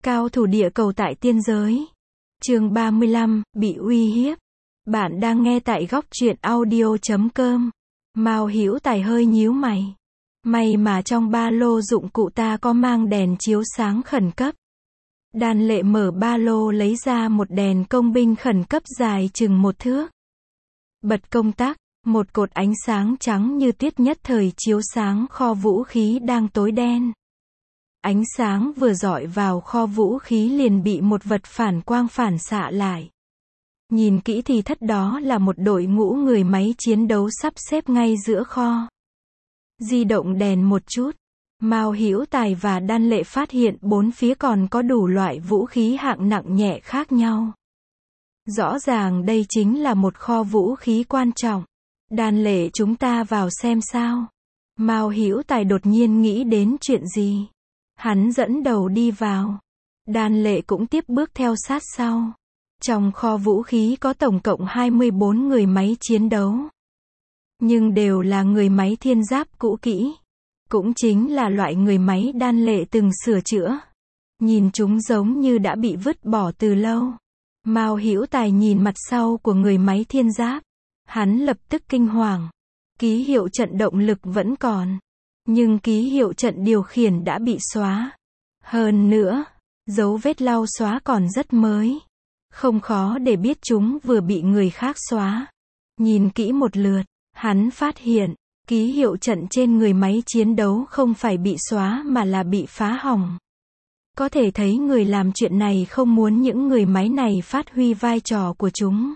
Cao thủ địa cầu tại tiên giới. Chương 35, bị uy hiếp. Bạn đang nghe tại góc truyện audio.com. Mao Hữu Tài hơi nhíu mày. May mà trong ba lô dụng cụ ta có mang đèn chiếu sáng khẩn cấp. Đan Lệ mở ba lô lấy ra một đèn công binh khẩn cấp dài chừng 1 thước. Bật công tắc, một cột ánh sáng trắng như tuyết nhất thời chiếu sáng kho vũ khí đang tối đen. Ánh sáng vừa dọi vào kho vũ khí liền bị một vật phản quang phản xạ lại. Nhìn kỹ thì thất đó là một đội ngũ người máy chiến đấu sắp xếp ngay giữa kho. Di động đèn một chút, Mao Hữu Tài và Đan Lệ phát hiện bốn phía còn có đủ loại vũ khí hạng nặng nhẹ khác nhau. Rõ ràng đây chính là một kho vũ khí quan trọng. Đan Lệ, chúng ta vào xem sao. Mao Hữu Tài đột nhiên nghĩ đến chuyện gì. Hắn dẫn đầu đi vào. Đan Lệ cũng tiếp bước theo sát sau. Trong kho vũ khí có tổng cộng 24 người máy chiến đấu. Nhưng đều là người máy thiên giáp cũ kỹ. Cũng chính là loại người máy Đan Lệ từng sửa chữa. Nhìn chúng giống như đã bị vứt bỏ từ lâu. Mao Hữu Tài nhìn mặt sau của người máy thiên giáp. Hắn lập tức kinh hoàng. Ký hiệu trận động lực vẫn còn. Nhưng ký hiệu trận điều khiển đã bị xóa. Hơn nữa, dấu vết lau xóa còn rất mới. Không khó để biết chúng vừa bị người khác xóa. Nhìn kỹ một lượt, hắn phát hiện, ký hiệu trận trên người máy chiến đấu không phải bị xóa mà là bị phá hỏng. Có thể thấy người làm chuyện này không muốn những người máy này phát huy vai trò của chúng.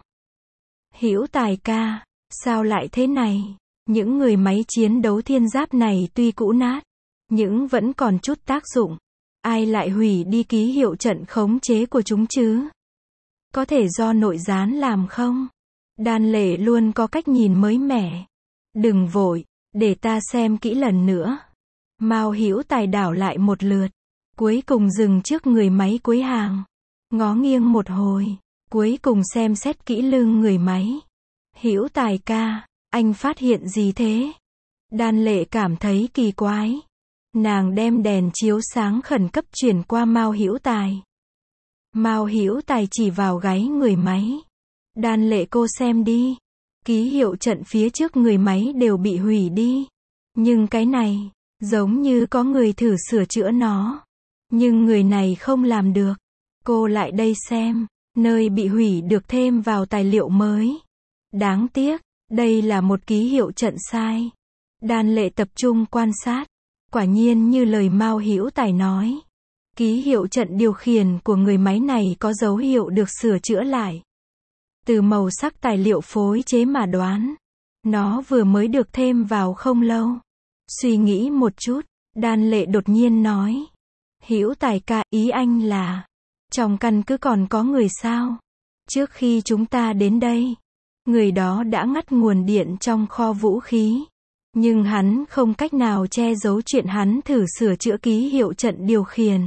Hữu Tài ca, sao lại thế này? Những người máy chiến đấu thiên giáp này tuy cũ nát, nhưng vẫn còn chút tác dụng. Ai lại hủy đi ký hiệu trận khống chế của chúng chứ? Có thể do nội gián làm không? Đan Lệ luôn có cách nhìn mới mẻ. Đừng vội, để ta xem kỹ lần nữa. Mao Hữu Tài đảo lại một lượt, cuối cùng dừng trước người máy cuối hàng. Ngó nghiêng một hồi, cuối cùng xem xét kỹ lưng người máy. Hữu Tài ca, anh phát hiện gì thế? Đan Lệ cảm thấy kỳ quái. Nàng đem đèn chiếu sáng khẩn cấp chuyển qua Mao Hữu Tài. Mao Hữu Tài chỉ vào gáy người máy. Đan Lệ, cô xem đi. Ký hiệu trận phía trước người máy đều bị hủy đi. Nhưng cái này, giống như có người thử sửa chữa nó. Nhưng người này không làm được. Cô lại đây xem, nơi bị hủy được thêm vào tài liệu mới. Đáng tiếc, đây là một ký hiệu trận sai. Đan Lệ tập trung quan sát. Quả nhiên như lời Mao Hữu Tài nói. Ký hiệu trận điều khiển của người máy này có dấu hiệu được sửa chữa lại. Từ màu sắc tài liệu phối chế mà đoán, nó vừa mới được thêm vào không lâu. Suy nghĩ một chút, Đan Lệ đột nhiên nói. Hữu Tài ca, ý anh là, trong căn cứ còn có người sao? Trước khi chúng ta đến đây, người đó đã ngắt nguồn điện trong kho vũ khí. Nhưng hắn không cách nào che giấu chuyện hắn thử sửa chữa ký hiệu trận điều khiển.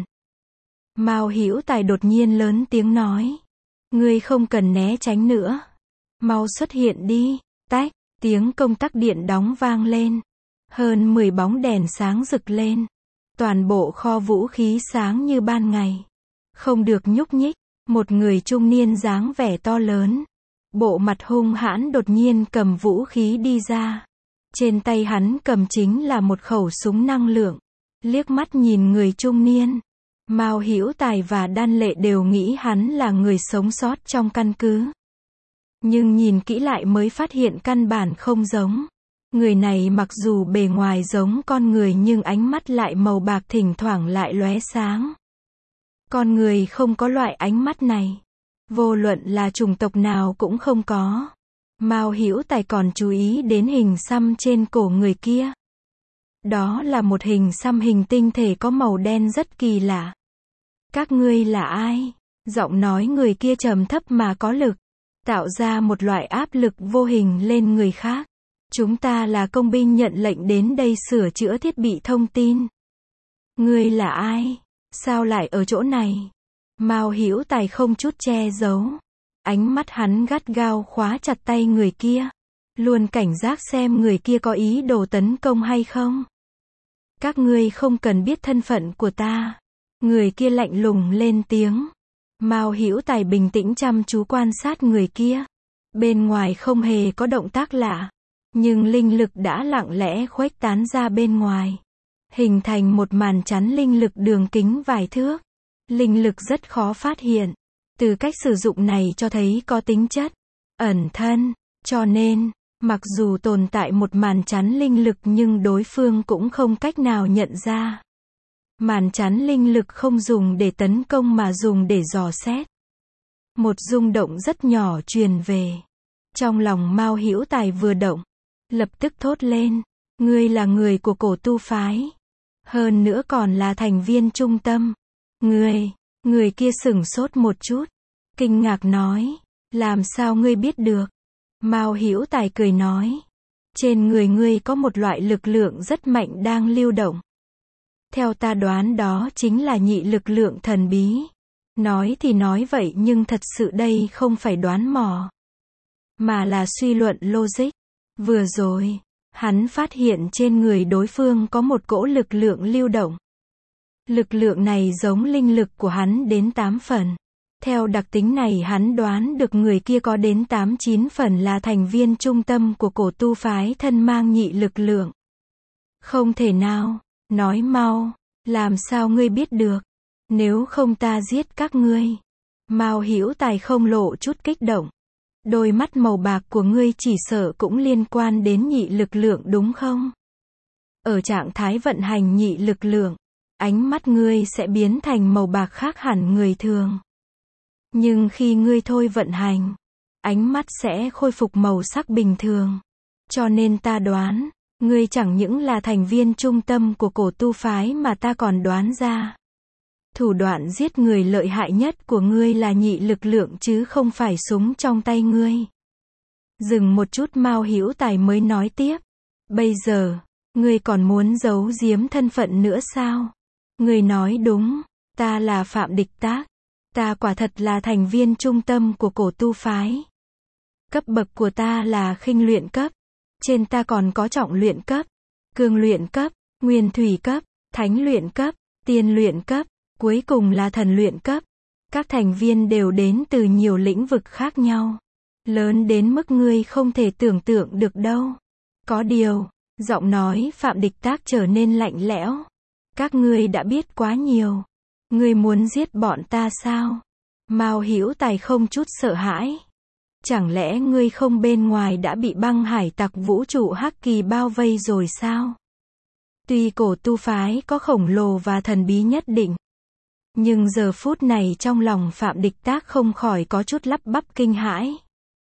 Mao Hữu Tài đột nhiên lớn tiếng nói. Ngươi không cần né tránh nữa. Mau xuất hiện đi. Tách, tiếng công tắc điện đóng vang lên. Hơn 10 bóng đèn sáng rực lên. Toàn bộ kho vũ khí sáng như ban ngày. Không được nhúc nhích. Một người trung niên dáng vẻ to lớn, bộ mặt hung hãn đột nhiên cầm vũ khí đi ra. Trên tay hắn cầm chính là một khẩu súng năng lượng. Liếc mắt nhìn người trung niên, Mao Hữu Tài và Đan Lệ đều nghĩ hắn là người sống sót trong căn cứ. Nhưng nhìn kỹ lại mới phát hiện căn bản không giống. Người này mặc dù bề ngoài giống con người nhưng ánh mắt lại màu bạc thỉnh thoảng lại lóe sáng. Con người không có loại ánh mắt này. Vô luận là chủng tộc nào cũng không có. Mao Hữu Tài còn chú ý đến hình xăm trên cổ người kia. Đó là một hình xăm hình tinh thể có màu đen rất kỳ lạ. Các ngươi là ai? Giọng nói người kia trầm thấp mà có lực, tạo ra một loại áp lực vô hình lên người khác. Chúng ta là công binh nhận lệnh đến đây sửa chữa thiết bị thông tin. Ngươi là ai? Sao lại ở chỗ này? Mao Hữu Tài không chút che giấu. Ánh mắt hắn gắt gao khóa chặt tay người kia. Luôn cảnh giác xem người kia có ý đồ tấn công hay không. Các ngươi không cần biết thân phận của ta. Người kia lạnh lùng lên tiếng. Mao Hữu Tài bình tĩnh chăm chú quan sát người kia. Bên ngoài không hề có động tác lạ, nhưng linh lực đã lặng lẽ khuếch tán ra bên ngoài, hình thành một màn chắn linh lực đường kính vài thước. Linh lực rất khó phát hiện. Từ cách sử dụng này cho thấy có tính chất ẩn thân, cho nên, mặc dù tồn tại một màn chắn linh lực nhưng đối phương cũng không cách nào nhận ra. Màn chắn linh lực không dùng để tấn công mà dùng để dò xét. Một rung động rất nhỏ truyền về. Trong lòng Mao Hữu Tài vừa động, lập tức thốt lên, ngươi là người của Cổ Tu phái, hơn nữa còn là thành viên trung tâm. Người kia sửng sốt một chút, kinh ngạc nói, làm sao ngươi biết được? Mao Hữu Tài cười nói, trên người ngươi có một loại lực lượng rất mạnh đang lưu động. Theo ta đoán đó chính là nhị lực lượng thần bí. Nói thì nói vậy nhưng thật sự đây không phải đoán mò, mà là suy luận logic. Vừa rồi, hắn phát hiện trên người đối phương có một cỗ lực lượng lưu động. Lực lượng này giống linh lực của hắn đến 8 phần. Theo đặc tính này hắn đoán được người kia có đến 8-9 phần là thành viên trung tâm của Cổ Tu phái thân mang nhị lực lượng. Không thể nào, nói mau, làm sao ngươi biết được? Nếu không ta giết các ngươi. Mao Hữu Tài không lộ chút kích động. Đôi mắt màu bạc của ngươi chỉ sợ cũng liên quan đến nhị lực lượng đúng không? Ở trạng thái vận hành nhị lực lượng, ánh mắt ngươi sẽ biến thành màu bạc khác hẳn người thường. Nhưng khi ngươi thôi vận hành, ánh mắt sẽ khôi phục màu sắc bình thường. Cho nên ta đoán, ngươi chẳng những là thành viên trung tâm của Cổ Tu phái mà ta còn đoán ra. Thủ đoạn giết người lợi hại nhất của ngươi là nhị lực lượng chứ không phải súng trong tay ngươi. Dừng một chút Mao Hữu Tài mới nói tiếp. Bây giờ, ngươi còn muốn giấu giếm thân phận nữa sao? Ngươi nói đúng, ta là Phạm Địch Tác. Ta quả thật là thành viên trung tâm của Cổ Tu phái. Cấp bậc của ta là khinh luyện cấp. Trên ta còn có trọng luyện cấp, cương luyện cấp, nguyên thủy cấp, thánh luyện cấp, tiên luyện cấp, cuối cùng là thần luyện cấp. Các thành viên đều đến từ nhiều lĩnh vực khác nhau. Lớn đến mức ngươi không thể tưởng tượng được đâu. Có điều, giọng nói Phạm Địch Tác trở nên lạnh lẽo. Các ngươi đã biết quá nhiều. Ngươi muốn giết bọn ta sao? Mao Hữu Tài không chút sợ hãi. Chẳng lẽ ngươi không bên ngoài đã bị băng hải tặc vũ trụ Hắc Kỳ bao vây rồi sao? Tuy Cổ Tu phái có khổng lồ và thần bí nhất định, nhưng giờ phút này trong lòng Phạm Địch Tác không khỏi có chút lắp bắp kinh hãi.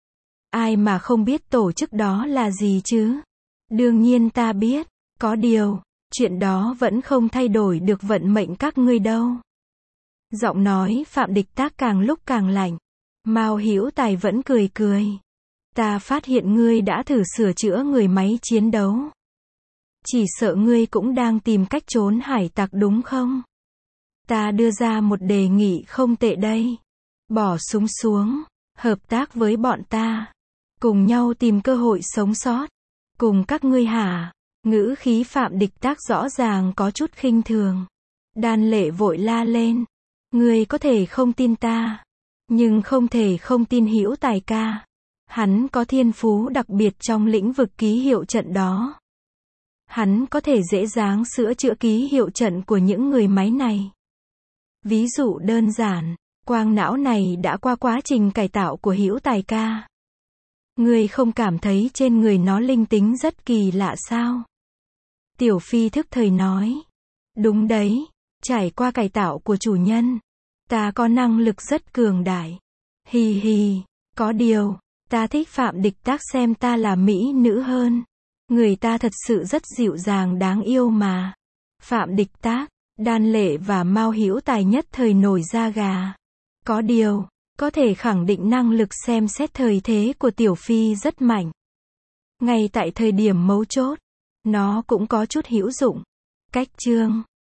Ai mà không biết tổ chức đó là gì chứ? Đương nhiên ta biết, có điều, chuyện đó vẫn không thay đổi được vận mệnh các ngươi đâu. Giọng nói Phạm Địch Tác càng lúc càng lạnh. Mao Hữu Tài vẫn cười cười. Ta phát hiện ngươi đã thử sửa chữa người máy chiến đấu. Chỉ sợ ngươi cũng đang tìm cách trốn hải tặc đúng không? Ta đưa ra một đề nghị không tệ đây. Bỏ súng xuống, hợp tác với bọn ta. Cùng nhau tìm cơ hội sống sót. Cùng các ngươi hả? Ngữ khí Phạm Địch Tác rõ ràng có chút khinh thường. Đan Lệ vội la lên. Ngươi có thể không tin ta, nhưng không thể không tin Hữu Tài ca. Hắn có thiên phú đặc biệt trong lĩnh vực ký hiệu trận đó. Hắn có thể dễ dàng sửa chữa ký hiệu trận của những người máy này. Ví dụ đơn giản, quang não này đã qua quá trình cải tạo của Hữu Tài ca. Ngươi không cảm thấy trên người nó linh tính rất kỳ lạ sao? Tiểu Phi thức thời nói. Đúng đấy, trải qua cải tạo của chủ nhân, ta có năng lực rất cường đại. Hì hì, có điều, ta thích Phạm Địch Tác xem ta là mỹ nữ hơn. Người ta thật sự rất dịu dàng đáng yêu mà. Phạm Địch Tác, Đan Lệ và Mao Hữu Tài nhất thời nổi da gà. Có điều, có thể khẳng định năng lực xem xét thời thế của Tiểu Phi rất mạnh. Ngay tại thời điểm mấu chốt, nó cũng có chút hữu dụng. Cách chương